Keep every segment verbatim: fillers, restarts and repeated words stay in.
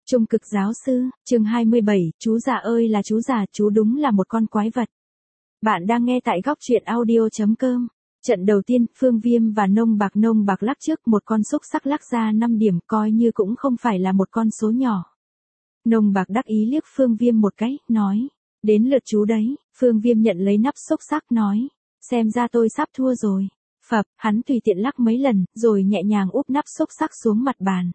Trung cực giáo sư, chương hai mươi bảy, chú già ơi là chú già, chú đúng là một con quái vật. Bạn đang nghe tại góc truyện audio.com. Trận đầu tiên, Phương Viêm và Nông Bạc Nông Bạc lắc trước một con xúc sắc lắc ra năm điểm, coi như cũng không phải là một con số nhỏ. Nông Bạc đắc ý liếc Phương Viêm một cái, nói, đến lượt chú đấy. Phương Viêm nhận lấy nắp xúc sắc nói, xem ra tôi sắp thua rồi. Phập, hắn tùy tiện lắc mấy lần, rồi nhẹ nhàng úp nắp xúc sắc xuống mặt bàn.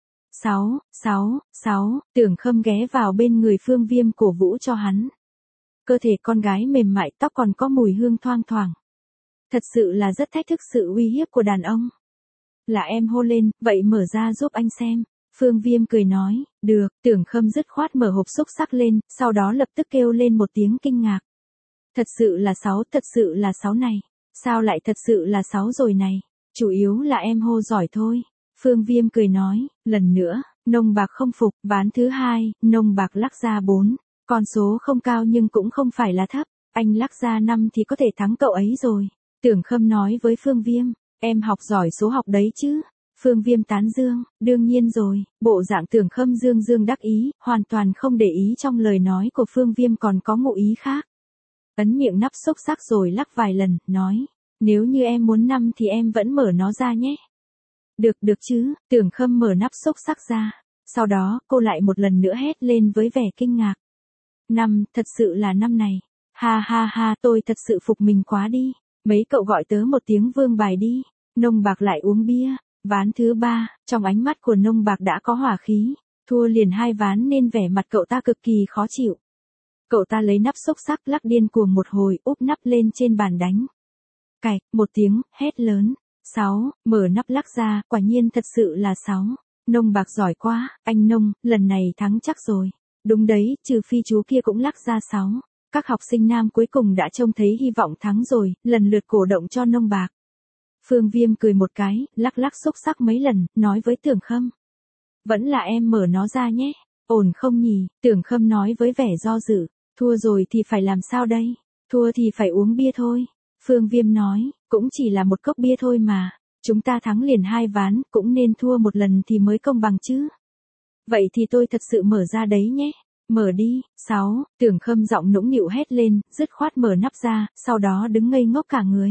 Sáu, sáu, sáu, Tưởng Khâm ghé vào bên người Phương Viêm cổ vũ cho hắn. Cơ thể con gái mềm mại, tóc còn có mùi hương thoang thoảng. Thật sự là rất thách thức sự uy hiếp của đàn ông. Là em hô lên, vậy mở ra giúp anh xem. Phương Viêm cười nói, được. Tưởng Khâm dứt khoát mở hộp xúc sắc lên, sau đó lập tức kêu lên một tiếng kinh ngạc. Thật sự là sáu, thật sự là sáu này. Sao lại thật sự là sáu rồi này? Chủ yếu là em hô giỏi thôi. Phương Viêm cười nói, lần nữa, Nông Bạc không phục, ván thứ hai, Nông Bạc lắc ra bốn. Con số không cao nhưng cũng không phải là thấp, anh lắc ra năm thì có thể thắng cậu ấy rồi. Tưởng Khâm nói với Phương Viêm, em học giỏi số học đấy chứ? Phương Viêm tán dương, đương nhiên rồi. Bộ dạng Tưởng Khâm dương dương đắc ý, hoàn toàn không để ý trong lời nói của Phương Viêm còn có ngụ ý khác. Ấn miệng nắp xúc sắc rồi lắc vài lần, nói, nếu như em muốn năm thì em vẫn mở nó ra nhé. Được được chứ. Tưởng Khâm mở nắp xúc sắc ra. Sau đó, cô lại một lần nữa hét lên với vẻ kinh ngạc. Năm, thật sự là năm này. Ha ha ha, tôi thật sự phục mình quá đi. Mấy cậu gọi tớ một tiếng vương bài đi. Nông Bạc lại uống bia. Ván thứ ba, trong ánh mắt của Nông Bạc đã có hỏa khí. Thua liền hai ván nên vẻ mặt cậu ta cực kỳ khó chịu. Cậu ta lấy nắp xúc sắc lắc điên cuồng một hồi, úp nắp lên trên bàn đánh. Cạch, một tiếng, hét lớn. Sáu, mở nắp lắc ra, quả nhiên thật sự là sáu. Nông Bạc giỏi quá, anh Nông, lần này thắng chắc rồi. Đúng đấy, trừ phi chú kia cũng lắc ra sáu. Các học sinh nam cuối cùng đã trông thấy hy vọng thắng rồi, lần lượt cổ động cho Nông Bạc. Phương Viêm cười một cái, lắc lắc xúc sắc mấy lần, nói với Tưởng Khâm. Vẫn là em mở nó ra nhé, ổn không nhỉ? Tưởng Khâm nói với vẻ do dự, thua rồi thì phải làm sao đây? Thua thì phải uống bia thôi. Phương Viêm nói, cũng chỉ là một cốc bia thôi mà, chúng ta thắng liền hai ván, cũng nên thua một lần thì mới công bằng chứ. Vậy thì tôi thật sự mở ra đấy nhé. Mở đi. Sáu, Tưởng Khâm giọng nũng nịu hét lên, dứt khoát mở nắp ra, sau đó đứng ngây ngốc cả người.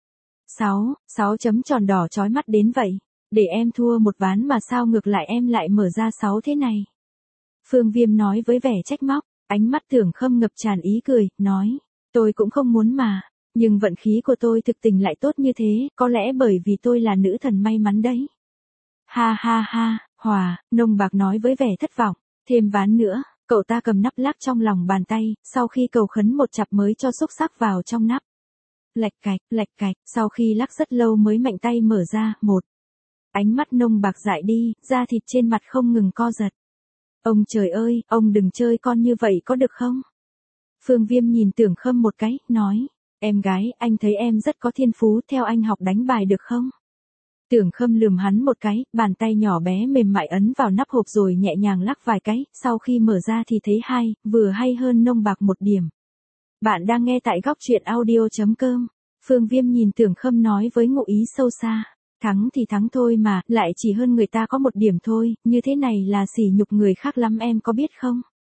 Sáu, sáu chấm tròn đỏ chói mắt đến vậy. Để em thua một ván mà sao ngược lại em lại mở ra sáu thế này? Phương Viêm nói với vẻ trách móc, ánh mắt Tưởng Khâm ngập tràn ý cười, nói, tôi cũng không muốn mà. Nhưng vận khí của tôi thực tình lại tốt như thế, có lẽ bởi vì tôi là nữ thần may mắn đấy. Ha ha ha, Hòa, Nông Bạc nói với vẻ thất vọng, thêm ván nữa, cậu ta cầm nắp lắc trong lòng bàn tay, sau khi cầu khấn một chặp mới cho xúc sắc vào trong nắp. Lạch cạch, lạch cạch, sau khi lắc rất lâu mới mạnh tay mở ra, một. Ánh mắt Nông Bạc dại đi, da thịt trên mặt không ngừng co giật. Ông trời ơi, ông đừng chơi con như vậy có được không? Phương Viêm nhìn Tưởng Khâm một cái, nói. Em gái, anh thấy em rất có thiên phú, theo anh học đánh bài được không? Tưởng Khâm lườm hắn một cái, bàn tay nhỏ bé mềm mại ấn vào nắp hộp rồi nhẹ nhàng lắc vài cái, sau khi mở ra thì thấy hay, vừa hay hơn Nông Bạc một điểm. Bạn đang nghe tại góc truyện audio.com. Phương Viêm nhìn Tưởng Khâm nói với ngụ ý sâu xa. Thắng thì thắng thôi mà, lại chỉ hơn người ta có một điểm thôi, như thế này là sỉ nhục người khác lắm em có biết không?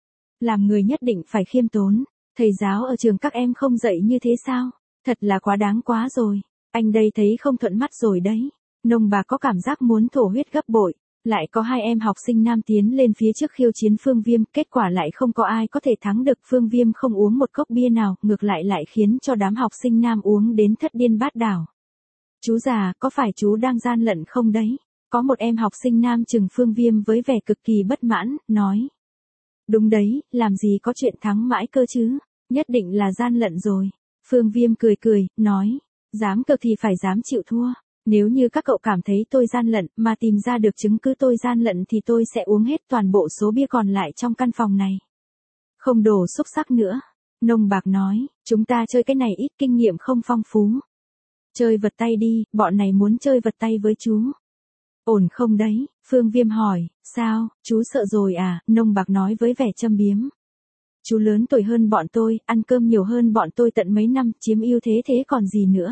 Làm người nhất định phải khiêm tốn. Thầy giáo ở trường các em không dạy như thế sao? Thật là quá đáng quá rồi. Anh đây thấy không thuận mắt rồi đấy. Nông Bạc có cảm giác muốn thổ huyết gấp bội. Lại có hai em học sinh nam tiến lên phía trước khiêu chiến Phương Viêm. Kết quả lại không có ai có thể thắng được. Phương Viêm không uống một cốc bia nào. Ngược lại lại khiến cho đám học sinh nam uống đến thất điên bát đảo. Chú già, có phải chú đang gian lận không đấy? Có một em học sinh nam chừng Phương Viêm với vẻ cực kỳ bất mãn, nói. Đúng đấy, làm gì có chuyện thắng mãi cơ chứ, nhất định là gian lận rồi. Phương Viêm cười cười, nói, dám cược thì phải dám chịu thua. Nếu như các cậu cảm thấy tôi gian lận mà tìm ra được chứng cứ tôi gian lận thì tôi sẽ uống hết toàn bộ số bia còn lại trong căn phòng này. Không đổ xúc sắc nữa. Nông Bạc nói, chúng ta chơi cái này ít kinh nghiệm không phong phú. Chơi vật tay đi, bọn này muốn chơi vật tay với chú. Ổn không đấy? Phương Viêm hỏi, sao, chú sợ rồi à? Nông Bạc nói với vẻ châm biếm. Chú lớn tuổi hơn bọn tôi, ăn cơm nhiều hơn bọn tôi tận mấy năm, chiếm ưu thế thế còn gì nữa.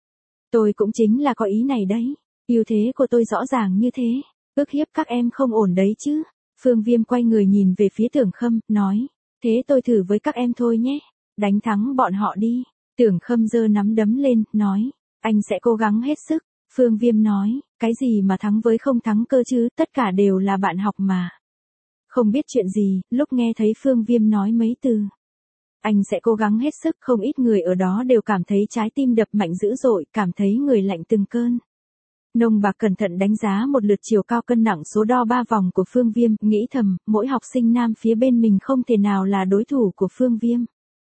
Tôi cũng chính là có ý này đấy, ưu thế của tôi rõ ràng như thế, ức hiếp các em không ổn đấy chứ. Phương Viêm quay người nhìn về phía Tưởng Khâm, nói, thế tôi thử với các em thôi nhé, đánh thắng bọn họ đi. Tưởng Khâm giơ nắm đấm lên, nói, anh sẽ cố gắng hết sức. Phương Viêm nói, cái gì mà thắng với không thắng cơ chứ, tất cả đều là bạn học mà. Không biết chuyện gì, lúc nghe thấy Phương Viêm nói mấy từ, anh sẽ cố gắng hết sức, không ít người ở đó đều cảm thấy trái tim đập mạnh dữ dội, cảm thấy người lạnh từng cơn. Nông Bạc cẩn thận đánh giá một lượt chiều cao cân nặng số đo ba vòng của Phương Viêm, nghĩ thầm, mỗi học sinh nam phía bên mình không thể nào là đối thủ của Phương Viêm.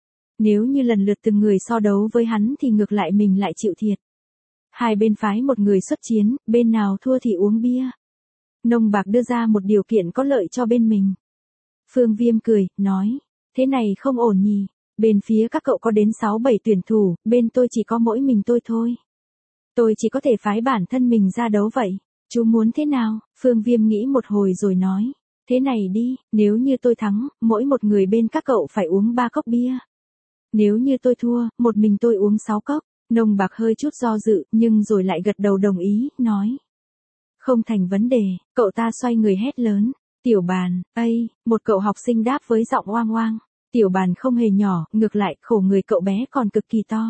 Nếu như lần lượt từng người so đấu với hắn thì ngược lại mình lại chịu thiệt. Hai bên phái một người xuất chiến, bên nào thua thì uống bia. Nông Bạc đưa ra một điều kiện có lợi cho bên mình. Phương Viêm cười, nói, thế này không ổn nhỉ, bên phía các cậu có đến sáu bảy tuyển thủ, bên tôi chỉ có mỗi mình tôi thôi. Tôi chỉ có thể phái bản thân mình ra đấu vậy. Chú muốn thế nào? Phương Viêm nghĩ một hồi rồi nói, thế này đi, nếu như tôi thắng, mỗi một người bên các cậu phải uống ba cốc bia. Nếu như tôi thua, một mình tôi uống sáu cốc. Nông Bạc hơi chút do dự, nhưng rồi lại gật đầu đồng ý, nói, không thành vấn đề. Cậu ta xoay người hét lớn, Tiểu Bàn, ây, một cậu học sinh đáp với giọng oang oang. Tiểu Bàn không hề nhỏ, ngược lại, khổ người cậu bé còn cực kỳ to.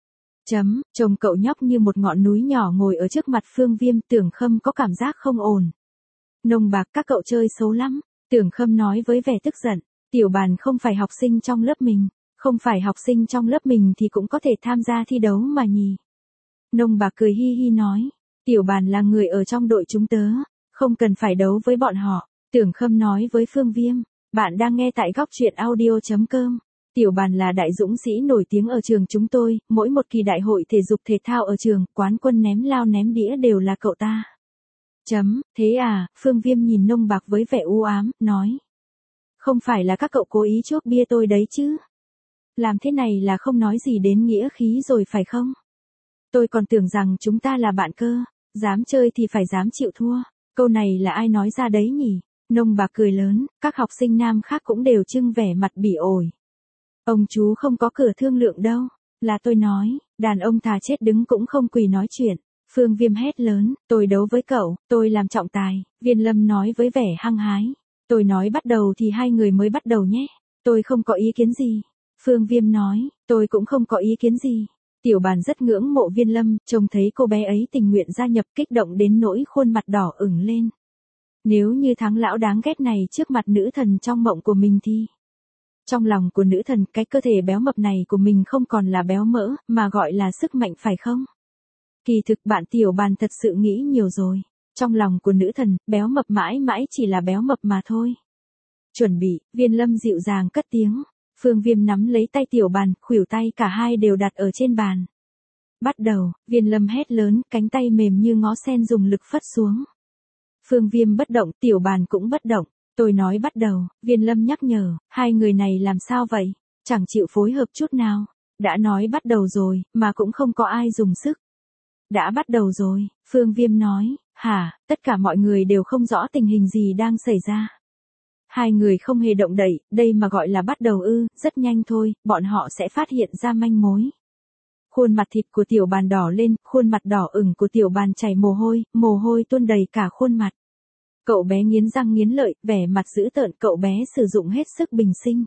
Chấm, trông cậu nhóc như một ngọn núi nhỏ ngồi ở trước mặt Phương Viêm, Tưởng Khâm có cảm giác không ổn. Nông Bạc, các cậu chơi xấu lắm. Tưởng Khâm nói với vẻ tức giận, Tiểu Bàn không phải học sinh trong lớp mình. Không phải học sinh trong lớp mình thì cũng có thể tham gia thi đấu mà nhỉ. Nông Bạc cười hi hi nói, Tiểu Bàn là người ở trong đội chúng tớ, không cần phải đấu với bọn họ. Tưởng Khâm nói với Phương Viêm, bạn đang nghe tại góc truyện audio chấm com. Tiểu Bàn là đại dũng sĩ nổi tiếng ở trường chúng tôi, mỗi một kỳ đại hội thể dục thể thao ở trường, quán quân ném lao ném đĩa đều là cậu ta. Chấm, thế à, Phương Viêm nhìn Nông Bạc với vẻ u ám, nói, không phải là các cậu cố ý chuốc bia tôi đấy chứ. Làm thế này là không nói gì đến nghĩa khí rồi phải không? Tôi còn tưởng rằng chúng ta là bạn cơ, dám chơi thì phải dám chịu thua. Câu này là ai nói ra đấy nhỉ? Nông Bạc cười lớn, các học sinh nam khác cũng đều trưng vẻ mặt bỉ ổi. Ông chú không có cửa thương lượng đâu, là tôi nói, đàn ông thà chết đứng cũng không quỳ nói chuyện. Phương Viêm hét lớn, tôi đấu với cậu, tôi làm trọng tài. Viên Lâm nói với vẻ hăng hái, tôi nói bắt đầu thì hai người mới bắt đầu nhé, tôi không có ý kiến gì. Phương Viêm nói, tôi cũng không có ý kiến gì. Tiểu Bàn rất ngưỡng mộ Viên Lâm, trông thấy cô bé ấy tình nguyện gia nhập, kích động đến nỗi khuôn mặt đỏ ửng lên. Nếu như thắng lão đáng ghét này trước mặt nữ thần trong mộng của mình thì... Trong lòng của nữ thần, cái cơ thể béo mập này của mình không còn là béo mỡ, mà gọi là sức mạnh phải không? Kỳ thực bạn Tiểu Bàn thật sự nghĩ nhiều rồi. Trong lòng của nữ thần, béo mập mãi mãi chỉ là béo mập mà thôi. Chuẩn bị, Viên Lâm dịu dàng cất tiếng. Phương Viêm nắm lấy tay Tiểu Bàn, khuỷu tay cả hai đều đặt ở trên bàn. Bắt đầu, Viên Lâm hét lớn, cánh tay mềm như ngó sen dùng lực phất xuống. Phương Viêm bất động, Tiểu Bàn cũng bất động. Tôi nói bắt đầu, Viên Lâm nhắc nhở, hai người này làm sao vậy? Chẳng chịu phối hợp chút nào. Đã nói bắt đầu rồi, mà cũng không có ai dùng sức. Đã bắt đầu rồi, Phương Viêm nói, hả, tất cả mọi người đều không rõ tình hình gì đang xảy ra. Hai người không hề động đậy, đây mà gọi là bắt đầu ư, rất nhanh thôi, bọn họ sẽ phát hiện ra manh mối. Khuôn mặt thịt của Tiểu Bàn đỏ lên, khuôn mặt đỏ ửng của Tiểu Bàn chảy mồ hôi, mồ hôi tuôn đầy cả khuôn mặt. Cậu bé nghiến răng nghiến lợi, vẻ mặt dữ tợn, cậu bé sử dụng hết sức bình sinh.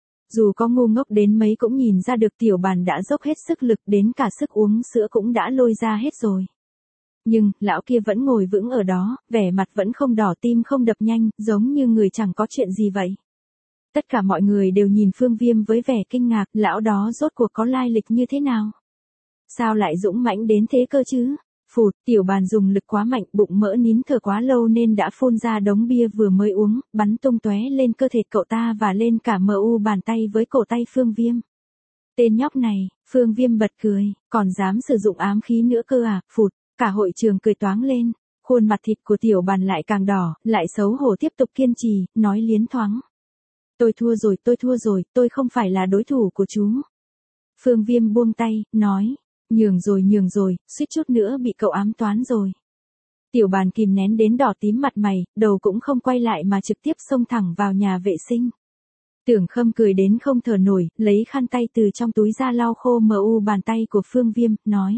Dù có ngu ngốc đến mấy cũng nhìn ra được Tiểu Bàn đã dốc hết sức lực, đến cả sức uống sữa cũng đã lôi ra hết rồi. Nhưng, lão kia vẫn ngồi vững ở đó, vẻ mặt vẫn không đỏ, tim không đập nhanh, giống như người chẳng có chuyện gì vậy. Tất cả mọi người đều nhìn Phương Viêm với vẻ kinh ngạc, lão đó rốt cuộc có lai lịch như thế nào? Sao lại dũng mãnh đến thế cơ chứ? Phụt, Tiểu Bàn dùng lực quá mạnh, bụng mỡ nín thở quá lâu nên đã phun ra đống bia vừa mới uống, bắn tung tóe lên cơ thể cậu ta và lên cả mờ u bàn tay với cổ tay Phương Viêm. Tên nhóc này, Phương Viêm bật cười, còn dám sử dụng ám khí nữa cơ à? Phụt, cả hội trường cười toáng lên, khuôn mặt thịt của Tiểu Bàn lại càng đỏ, lại xấu hổ tiếp tục kiên trì, nói liến thoáng. Tôi thua rồi, tôi thua rồi, tôi không phải là đối thủ của chú. Phương Viêm buông tay, nói. Nhường rồi nhường rồi, suýt chút nữa bị cậu ám toán rồi. Tiểu Bàn kìm nén đến đỏ tím mặt mày, đầu cũng không quay lại mà trực tiếp xông thẳng vào nhà vệ sinh. Tưởng Khâm cười đến không thở nổi, lấy khăn tay từ trong túi ra lau khô mờ u bàn tay của Phương Viêm, nói.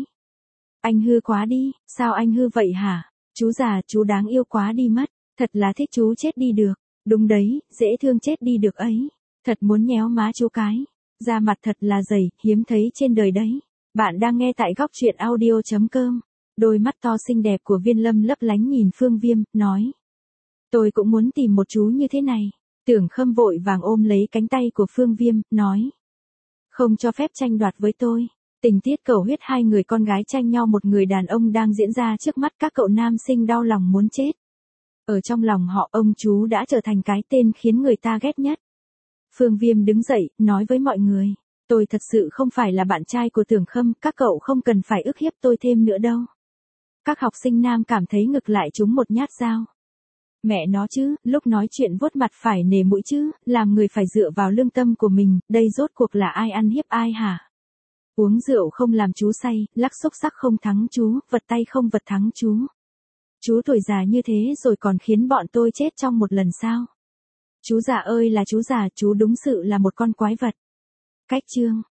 Anh hư quá đi, sao anh hư vậy hả? Chú già, chú đáng yêu quá đi mất, thật là thích chú chết đi được. Đúng đấy, dễ thương chết đi được ấy. Thật muốn nhéo má chú cái. Da mặt thật là dày, hiếm thấy trên đời đấy. Bạn đang nghe tại góc truyện audio.com. Đôi mắt to xinh đẹp của Viên Lâm lấp lánh nhìn Phương Viêm, nói. Tôi cũng muốn tìm một chú như thế này. Tưởng Khâm vội vàng ôm lấy cánh tay của Phương Viêm, nói. Không cho phép tranh đoạt với tôi. Tình tiết cầu huyết hai người con gái tranh nhau một người đàn ông đang diễn ra trước mắt các cậu nam sinh đau lòng muốn chết. Ở trong lòng họ ông chú đã trở thành cái tên khiến người ta ghét nhất. Phương Viêm đứng dậy, nói với mọi người. Tôi thật sự không phải là bạn trai của Tưởng Khâm, các cậu không cần phải ức hiếp tôi thêm nữa đâu. Các học sinh nam cảm thấy ngực lại trúng một nhát dao. Mẹ nó chứ, lúc nói chuyện vuốt mặt phải nề mũi chứ, làm người phải dựa vào lương tâm của mình, đây rốt cuộc là ai ăn hiếp ai hả? Uống rượu không làm chú say, lắc xúc sắc không thắng chú, vật tay không vật thắng chú. Chú tuổi già như thế rồi còn khiến bọn tôi chết trong một lần sao? Chú già ơi là chú già, chú đúng sự là một con quái vật. Cách chương